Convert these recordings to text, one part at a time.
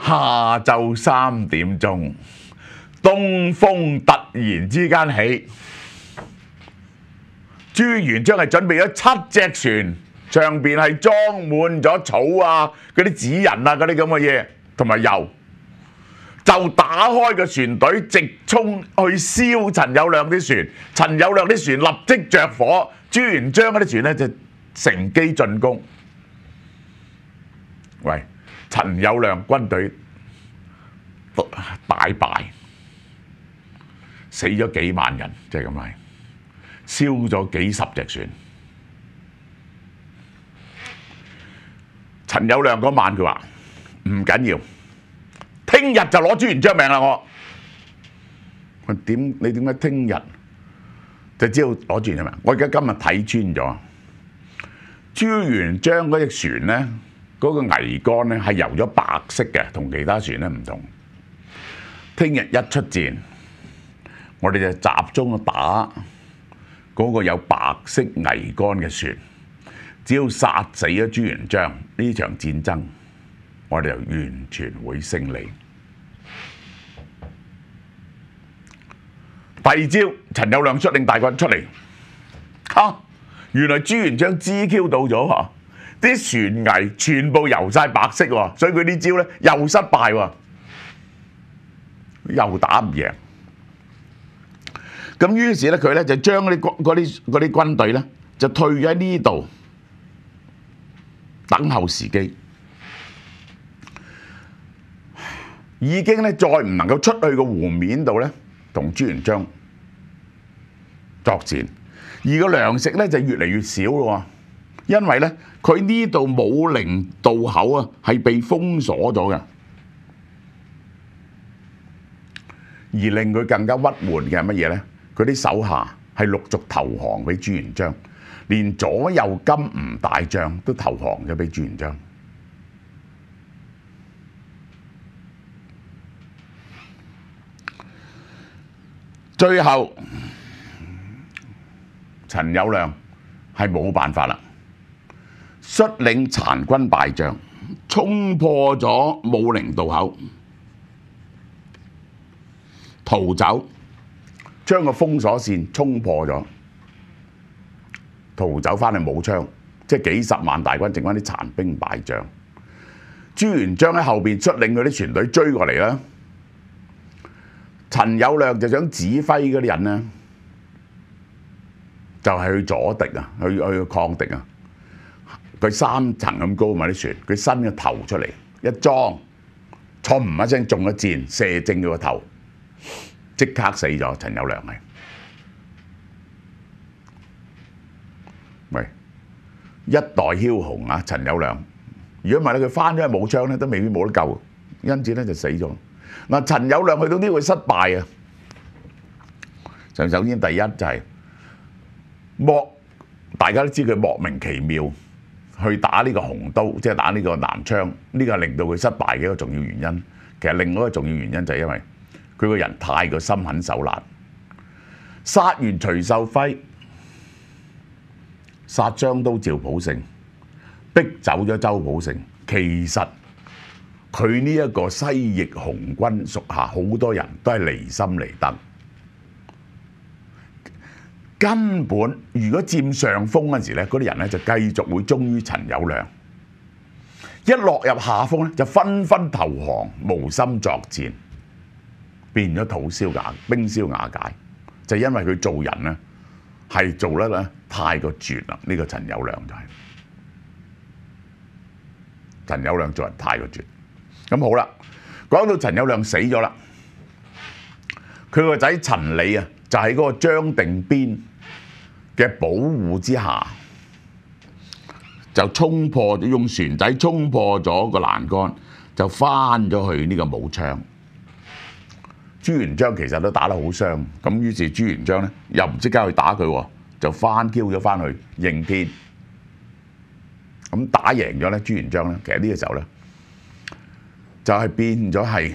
下晝3點鐘，東風突然之間起，朱元璋係準備咗7隻船，上邊係裝滿咗草啊、嗰啲紙人啊、嗰啲咁嘅嘢，同埋油，就打開個船隊，直衝去燒陳友諒啲船。陳友諒啲船立即着火，朱元璋嗰啲船咧就乘機進攻。喂，陳友諒軍隊大敗，死咗幾萬人，即係咁係，燒咗幾十隻船。陳友諒嗰晚佢話唔緊要，聽日就攞朱元璋命啦！我你點解聽日就知道攞朱元璋命？我而家今日睇穿咗，朱元璋嗰隻船咧，嗰個桅杆咧係油咗白色嘅，同其他船咧唔同。聽日一出戰，我哋就集中去打嗰個有白色桅杆嘅船。只要殺死咗朱元璋，呢場戰爭我哋就完全會勝利。第二朝，陳友諒率領大軍出嚟，原來朱元璋 GQ 到咗，啲船桅全部油晒白色喎，所以佢呢招咧又失敗喎，又打唔贏。咁於是咧，佢咧就將嗰啲軍隊咧就退咗喺呢度。等候時機，已經咧再唔能夠出去個湖面度咧，同朱元璋作戰，而個糧食咧就越嚟越少咯，因為咧佢呢度武陵渡口啊係被封鎖咗嘅，而令佢更加鬱悶嘅係乜嘢咧？佢啲手下係陸續投降俾朱元璋。連左右金吾大將都投降咗俾朱元璋。最後，陳友諒係冇辦法啦，率領殘軍敗將，衝破咗武陵渡口，逃走，將個封鎖線衝破咗。逃走翻去武昌，即係幾十萬大軍，剩翻啲殘兵敗將。朱元璋喺後邊率領佢啲船隊追過嚟啦。陳友諒就想指揮嗰啲人咧，就係去阻敵啊，去抗敵啊。佢3層咁高嘛啲船，佢伸個頭出嚟一裝，砰一聲中咗箭，射正佢個頭，即刻死咗。陳友諒係。喂，一代梟雄啊！陳友諒，如果唔係咧，佢翻咗去武昌咧，都未必冇得救，因此咧就死咗。嗱，陳友諒去到呢個失敗啊！首先第一就係大家都知佢莫名其妙去打呢個洪都，即係打呢個南昌，呢個係令到佢失敗嘅一個重要原因。其實另外一個重要原因就係因為佢個人太過心狠手辣，殺完徐秀輝。殺張都趙普勝，逼走咗周普勝。其實佢呢一個西翼紅軍屬下好多人都係離心離德，根本如果佔上風嗰陣時咧，嗰啲人咧就繼續會忠於陳友諒。一落入下風咧，就紛紛投降，無心作戰，變咗土燒瓦冰燒瓦解，就因為佢做人咧係做得咧太過絕啦！呢個陳友諒就係陳友諒做人太過絕。咁好啦，講到陳友諒死咗啦，佢個仔陳理啊，就喺嗰個張定邊嘅保護之下，就用船仔衝破咗個欄杆，就翻咗去呢個武昌。朱元璋其實都打得好傷，咁於是朱元璋咧又唔即刻去打佢喎，就翻 Q 咗翻去應天。咁打贏咗咧，朱元璋咧，其實呢個時候咧就係變咗係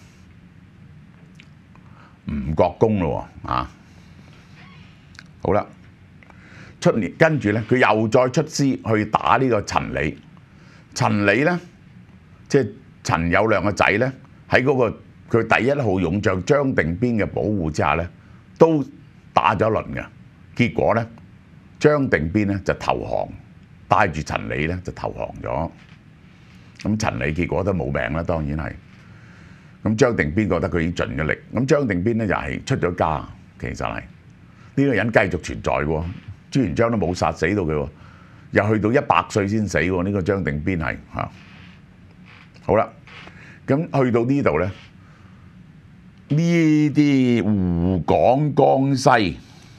吳國公咯喎啊！好啦，跟住咧，佢又再出師去打呢個陳理。陳理咧，即係陳友諒個仔咧喺嗰個佢第一號勇將張定邊嘅保護之下咧，都打咗一輪嘅。結果咧，張定邊咧就投降，帶住陳李咧就投降咗。咁陳李結果都冇命啦，當然係。咁張定邊覺得佢已經盡咗力，咁張定邊咧又係出咗家，其實係呢個人繼續存在喎。朱元璋都冇殺死到佢喎，又去到100歲先死喎。呢個張定邊係嚇。好啦，咁去到呢度咧，呢啲湖廣江西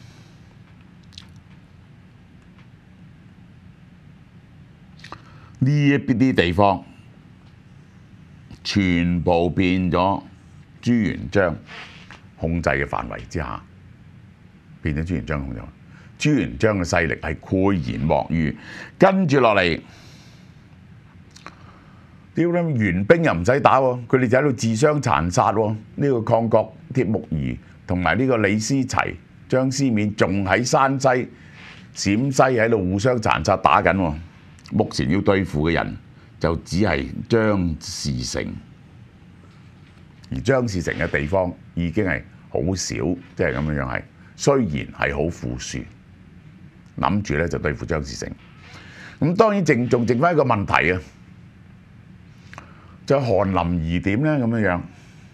呢一啲地方，全部變咗朱元璋控制嘅範圍之下，變咗朱元璋控制。朱元璋嘅勢力係潰然莫遇，跟住落嚟，屌你元兵又唔使打喎，佢哋就喺度自相殘殺喎。呢個抗國鐵木兒同埋呢個李思齊、張思勉仲喺山西、陝西喺度互相殘殺打緊喎。目前要對付嘅人就只係張士誠，而張士誠嘅地方已經係好少，即係咁樣樣係。雖然係好富庶，諗住咧就對付張士誠。咁當然仲剩翻一個問題啊，就韓林兒點咧咁樣樣。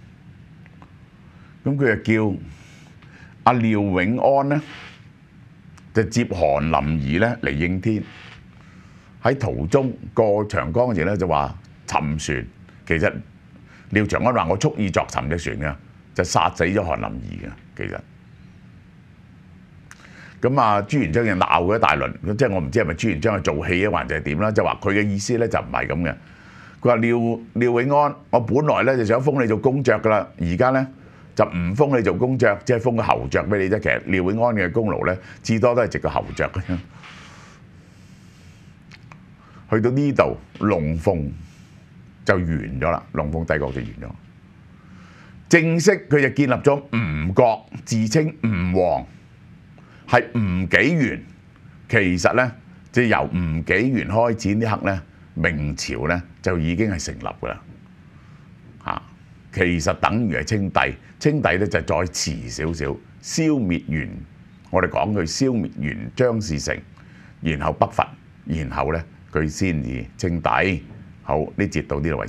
咁佢就叫阿廖永安咧，就接韓林兒咧嚟應天。喺途中過長江時咧就話沉船，其實廖長安話我蓄意作沉隻船嘅，就殺死咗韓林兒嘅。其實咁啊，朱元璋就鬧佢一大輪，即係我唔知係咪朱元璋係做戲啊，還是係點啦？就話佢嘅意思咧就唔係咁嘅。佢話廖永安，我本來咧就想封你做公爵噶啦，而家咧就唔封你做公爵，即係封個侯爵俾你啫。其實廖永安嘅功勞咧，至多都係值個侯爵嘅啫。去到呢度，龍鳳就完咗啦，龍鳳帝國就完咗。正式佢就建立咗吳國，自稱吳王，係吳紀元。其實咧，即係由吳紀元開始呢刻咧，明朝咧就已經係成立㗎啦。嚇，其實等於係清帝，清帝咧就再遲少少，消滅完我哋講佢消滅完張士誠，然後北伐，然後咧。佢先至稱帝。好，呢節到呢度為止。